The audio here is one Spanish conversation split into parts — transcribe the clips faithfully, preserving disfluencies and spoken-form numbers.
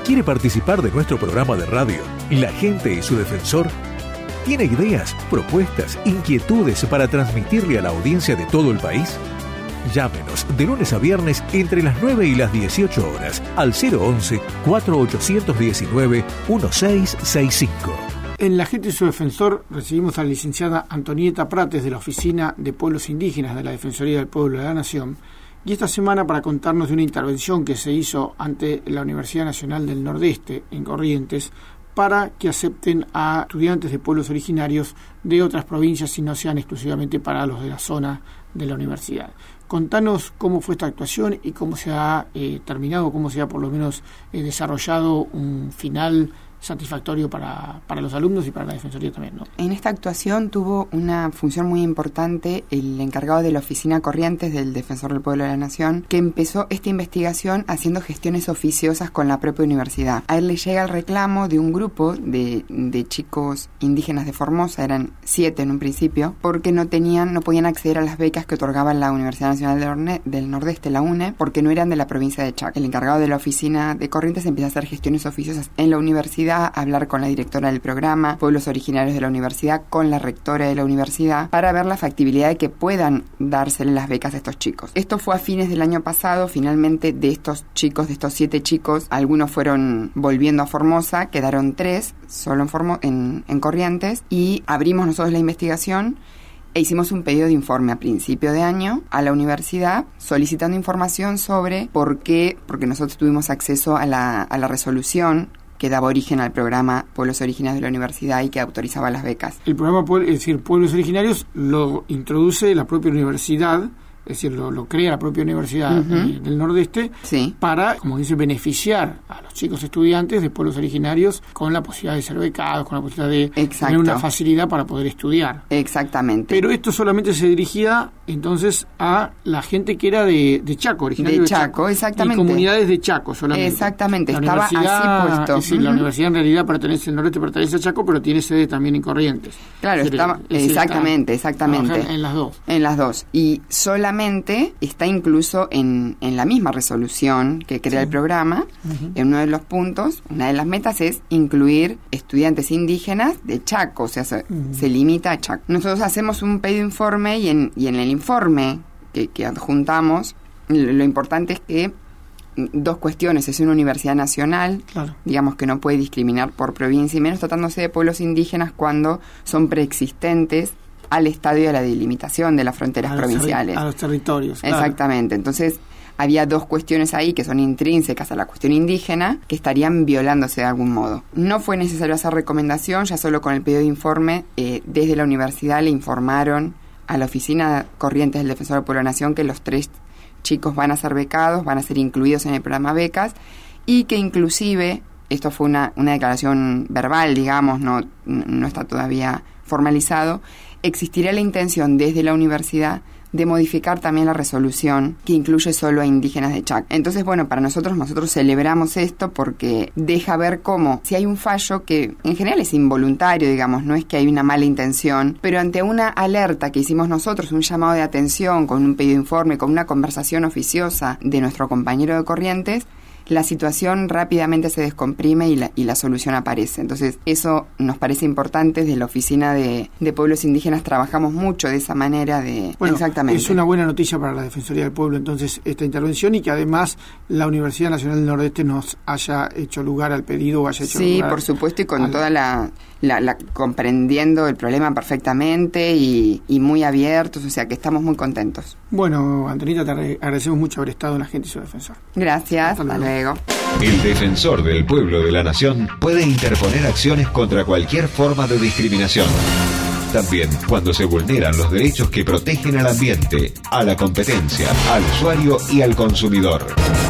¿Quiere participar de nuestro programa de radio, La Gente y su Defensor? ¿Tiene ideas, propuestas, inquietudes para transmitirle a la audiencia de todo el país? Llámenos de lunes a viernes entre las nueve y las dieciocho horas al cero once, cuatro ocho uno nueve, uno seis seis cinco. En La Gente y su Defensor recibimos a la licenciada Antonieta Prates de la Oficina de Pueblos Indígenas de la Defensoría del Pueblo de la Nación, y esta semana para contarnos de una intervención que se hizo ante la Universidad Nacional del Nordeste en Corrientes para que acepten a estudiantes de pueblos originarios de otras provincias y no sean exclusivamente para los de la zona de la universidad. Contanos cómo fue esta actuación y cómo se ha eh, terminado, cómo se ha por lo menos eh, desarrollado un final satisfactorio para, para los alumnos y para la Defensoría también, ¿no? En esta actuación tuvo una función muy importante el encargado de la Oficina Corrientes del Defensor del Pueblo de la Nación, que empezó esta investigación haciendo gestiones oficiosas con la propia universidad. A él le llega el reclamo de un grupo de, de chicos indígenas de Formosa, eran siete en un principio, porque no tenían, no podían acceder a las becas que otorgaba la Universidad Nacional del, Orne, del Nordeste, la U N E, porque no eran de la provincia de Chaco. El encargado de la Oficina de Corrientes empieza a hacer gestiones oficiosas en la universidad, a hablar con la directora del programa, pueblos originarios de la universidad, con la rectora de la universidad, para ver la factibilidad de que puedan dársele las becas a estos chicos. Esto fue a fines del año pasado. Finalmente, de estos chicos, de estos siete chicos, algunos fueron volviendo a Formosa, quedaron tres, solo en, Formo- en, en Corrientes, y abrimos nosotros la investigación e hicimos un pedido de informe a principio de año a la universidad solicitando información sobre por qué, porque nosotros tuvimos acceso a la, a la resolución que daba origen al programa Pueblos Originarios de la Universidad y que autorizaba las becas. El programa, es decir, Pueblos Originarios, lo introduce la propia universidad, es decir, lo, lo crea la propia Universidad uh-huh. del Nordeste, sí. para, como dice, beneficiar a los chicos estudiantes de pueblos originarios con la posibilidad de ser becados, con la posibilidad de Exacto. tener una facilidad para poder estudiar. Exactamente. Pero esto solamente se dirigía entonces a la gente que era de, de Chaco, originario de, de Chaco, Chaco, exactamente. Y comunidades de Chaco solamente. Exactamente, la estaba así puesto. Es decir, uh-huh. la universidad en realidad pertenece, el Nordeste pertenece a Chaco, pero tiene sede también en Corrientes. Claro, decir, estaba, decir, exactamente, está, exactamente. En las dos. En las dos. Y solamente está incluso en, en la misma resolución que crea sí. el programa, uh-huh. en uno de los puntos, una de las metas es incluir estudiantes indígenas de Chaco, o sea, se, uh-huh. se limita a Chaco. Nosotros hacemos un pedido de informe y en, y en el informe que, que adjuntamos, lo, lo importante es que dos cuestiones, es una universidad nacional, claro. digamos que no puede discriminar por provincia, y menos tratándose de pueblos indígenas cuando son preexistentes al estadio de la delimitación de las fronteras a provinciales. Los, a los territorios. Claro. Exactamente. Entonces, había dos cuestiones ahí que son intrínsecas a la cuestión indígena que estarían violándose de algún modo. No fue necesario hacer recomendación, ya solo con el pedido de informe, eh, desde la universidad le informaron a la Oficina Corrientes del Defensor del Pueblo de la Nación que los tres chicos van a ser becados, van a ser incluidos en el programa becas, y que inclusive, esto fue una, una declaración verbal, digamos, no, no está todavía formalizado, existiría la intención desde la universidad de modificar también la resolución que incluye solo a indígenas de Chaco. Entonces, bueno, para nosotros, nosotros celebramos esto porque deja ver cómo, si hay un fallo que en general es involuntario, digamos, no es que hay una mala intención, pero ante una alerta que hicimos nosotros, un llamado de atención, con un pedido de informe, con una conversación oficiosa de nuestro compañero de Corrientes, la situación rápidamente se descomprime y la, y la solución aparece. Entonces, eso nos parece importante. Desde la Oficina de, de Pueblos Indígenas trabajamos mucho de esa manera de... Bueno, exactamente. Es una buena noticia para la Defensoría del Pueblo, entonces, esta intervención, y que además la Universidad Nacional del Nordeste nos haya hecho lugar al pedido o haya hecho sí, lugar... Sí, por supuesto, y con al... toda la, la, la... comprendiendo el problema perfectamente y, y muy abiertos, o sea que estamos muy contentos. Bueno, Antonieta, te agradecemos mucho haber estado en La Gente y su Defensor. Gracias, hasta luego. El Defensor del Pueblo de la Nación puede interponer acciones contra cualquier forma de discriminación. También cuando se vulneran los derechos que protegen al ambiente, a la competencia, al usuario y al consumidor.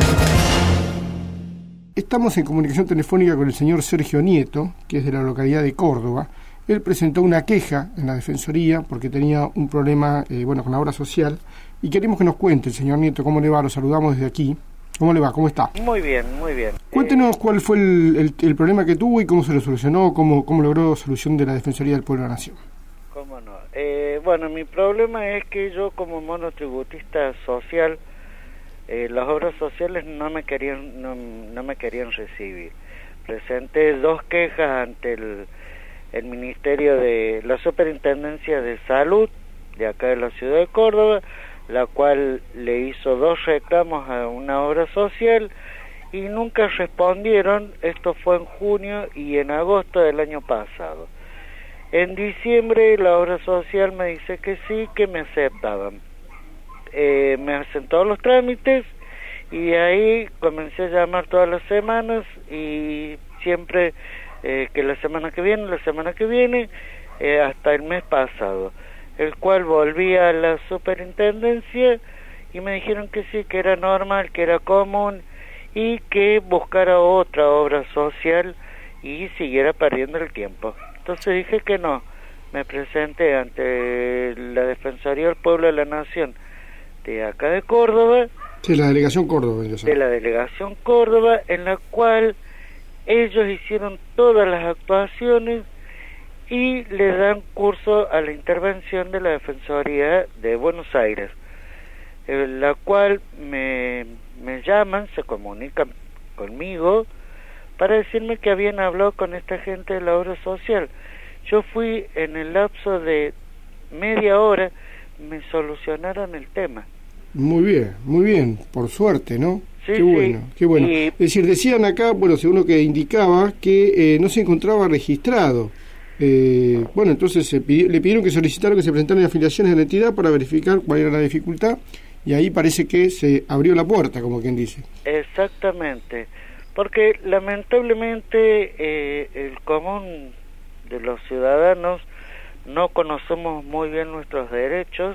Estamos en comunicación telefónica con el señor Sergio Nieto, que es de la localidad de Córdoba. Él presentó una queja en la Defensoría porque tenía un problema eh, bueno, con la obra social, y queremos que nos cuente el señor Nieto cómo le va. Lo saludamos desde aquí. ¿Cómo le va? ¿Cómo está? Muy bien, muy bien. Cuéntenos eh, cuál fue el, el, el problema que tuvo y cómo se lo solucionó, cómo, cómo logró solución de la Defensoría del Pueblo de la Nación. ¿Cómo no? Eh, bueno, mi problema es que yo como monotributista social eh, las obras sociales no me querían no, no me querían recibir. Presenté dos quejas ante el, el Ministerio de la Superintendencia de Salud de acá de la ciudad de Córdoba, la cual le hizo dos reclamos a una obra social y nunca respondieron. Esto fue en junio y en agosto del año pasado. En diciembre la obra social me dice que sí, que me aceptaban. Eh, me hacen todos los trámites y ahí comencé a llamar todas las semanas y siempre eh, que la semana que viene, la semana que viene, eh, hasta el mes pasado, el cual volví a la superintendencia y me dijeron que sí, que era normal, que era común y que buscara otra obra social y siguiera perdiendo el tiempo. Entonces dije que no, me presenté ante la Defensoría del Pueblo de la Nación de acá de Córdoba, sí, la delegación Córdoba, de la delegación Córdoba, en la cual ellos hicieron todas las actuaciones y le dan curso a la intervención de la Defensoría de Buenos Aires, en la cual me, me llaman, se comunican conmigo para decirme que habían hablado con esta gente de la obra social. Yo fui en el lapso de media hora, me solucionaron el tema. Muy bien, muy bien, por suerte, ¿no? Sí, qué bueno, sí. qué bueno. Y... Es decir, decían acá, bueno, según lo que indicaba, que eh, no se encontraba registrado. Eh, bueno, entonces se pidió, le pidieron que solicitaran que se presentaran afiliaciones de la entidad para verificar cuál era la dificultad, y ahí parece que se abrió la puerta, como quien dice. Exactamente, porque lamentablemente eh, el común de los ciudadanos no conocemos muy bien nuestros derechos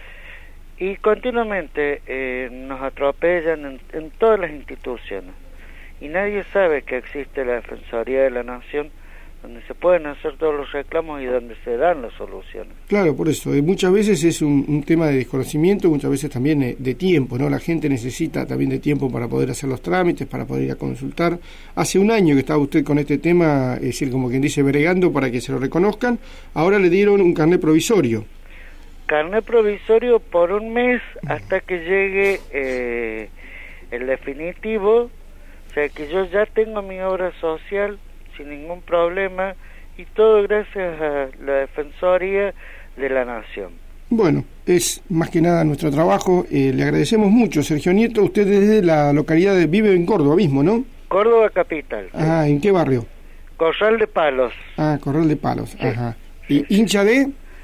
y continuamente eh, nos atropellan en, en todas las instituciones y nadie sabe que existe la Defensoría de la Nación, donde se pueden hacer todos los reclamos y donde se dan las soluciones. Claro, por eso, eh, muchas veces es un, un tema de desconocimiento, muchas veces también eh, de tiempo, ¿no? La gente necesita también de tiempo para poder hacer los trámites, para poder ir a consultar. Hace un año que estaba usted con este tema, es decir, como quien dice, bregando para que se lo reconozcan, ahora le dieron un carnet provisorio. Carnet provisorio por un mes hasta que llegue eh, el definitivo, o sea que yo ya tengo mi obra social sin ningún problema y todo gracias a la Defensoría de la Nación. Bueno, es más que nada nuestro trabajo. Eh, le agradecemos mucho, Sergio Nieto. Usted desde la localidad de vive en Córdoba mismo, ¿no? Córdoba capital. Sí. Ah, ¿en qué barrio? Corral de Palos. Ah, Corral de Palos. Sí. Ajá. ¿Y hincha de?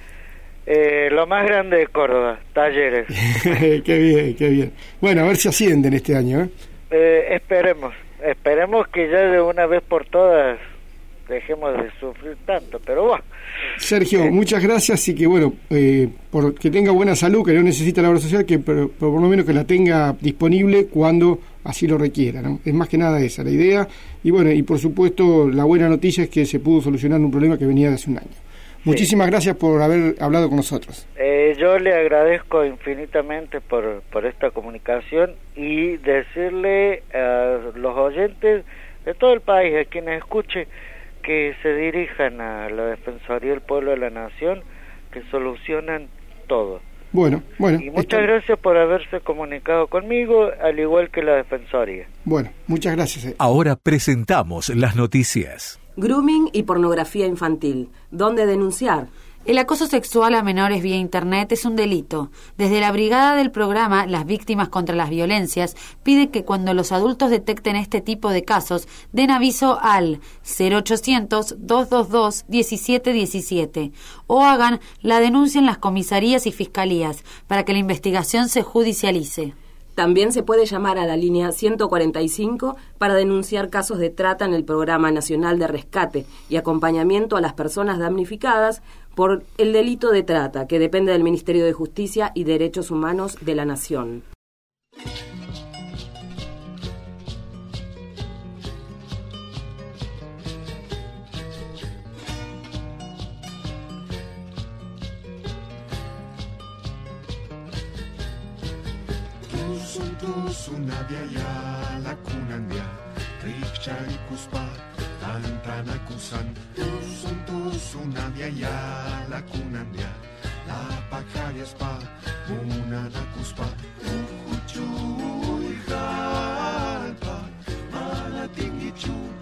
Eh, lo más grande de Córdoba, Talleres. Qué bien, qué bien. Bueno, a ver si ascienden este año, ¿eh? Eh, esperemos, esperemos que ya de una vez por todas dejemos de sufrir tanto, pero bueno. Sergio, eh, muchas gracias y que bueno, eh, por que tenga buena salud, que no necesita la obra social, que por, por lo menos que la tenga disponible cuando así lo requiera, ¿no? Es más que nada esa la idea. Y bueno, y por supuesto la buena noticia es que se pudo solucionar un problema que venía de hace un año. Muchísimas sí. gracias por haber hablado con nosotros. Eh, yo le agradezco infinitamente por, por esta comunicación y decirle a los oyentes de todo el país, a quienes escuchen, que se dirijan a la Defensoría del Pueblo de la Nación, que solucionan todo. Bueno, bueno. Y muchas está... gracias por haberse comunicado conmigo, al igual que la Defensoría. Bueno, muchas gracias. Eh. Ahora presentamos las noticias. Grooming y pornografía infantil. ¿Dónde denunciar? El acoso sexual a menores vía Internet es un delito. Desde la brigada del programa Las Víctimas contra las Violencias pide que cuando los adultos detecten este tipo de casos den aviso al cero ochocientos, dos dos dos, diecisiete diecisiete o hagan la denuncia en las comisarías y fiscalías para que la investigación se judicialice. También se puede llamar a la línea ciento cuarenta y cinco para denunciar casos de trata en el Programa Nacional de Rescate y Acompañamiento a las Personas Damnificadas por el delito de trata, que depende del Ministerio de Justicia y Derechos Humanos de la Nación. Sunadia la kunandia, rikcha y kuspa, tantana kusan. Tusun sunadia ya la kunandia, la pacaria spa, una na kuspa, uhuchu più